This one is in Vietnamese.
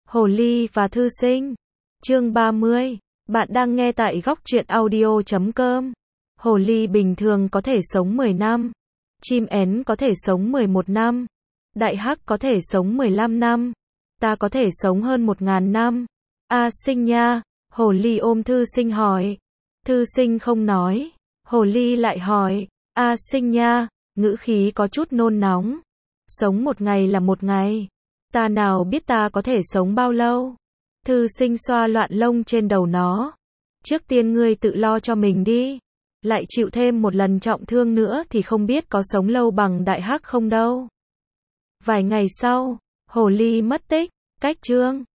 Hồ ly và thư sinh. Chương 30. Bạn đang nghe tại góc truyện audio.com. Hồ ly bình thường có thể sống 10 năm. Chim én có thể sống 11 năm. Đại hắc có thể sống 15 năm. Ta có thể sống hơn 1000 năm. A Sinh nha. Hồ ly ôm thư sinh hỏi. Thư sinh không nói. Hồ ly lại hỏi. A Sinh nha. Ngữ khí có chút nôn nóng. Sống một ngày là một ngày. Ta nào biết ta có thể sống bao lâu. Thư sinh xoa loạn lông trên đầu nó. Trước tiên ngươi tự lo cho mình đi. Lại chịu thêm một lần trọng thương nữa thì không biết có sống lâu bằng đại hắc không đâu. Vài ngày sau, hồ ly mất tích. Cách chương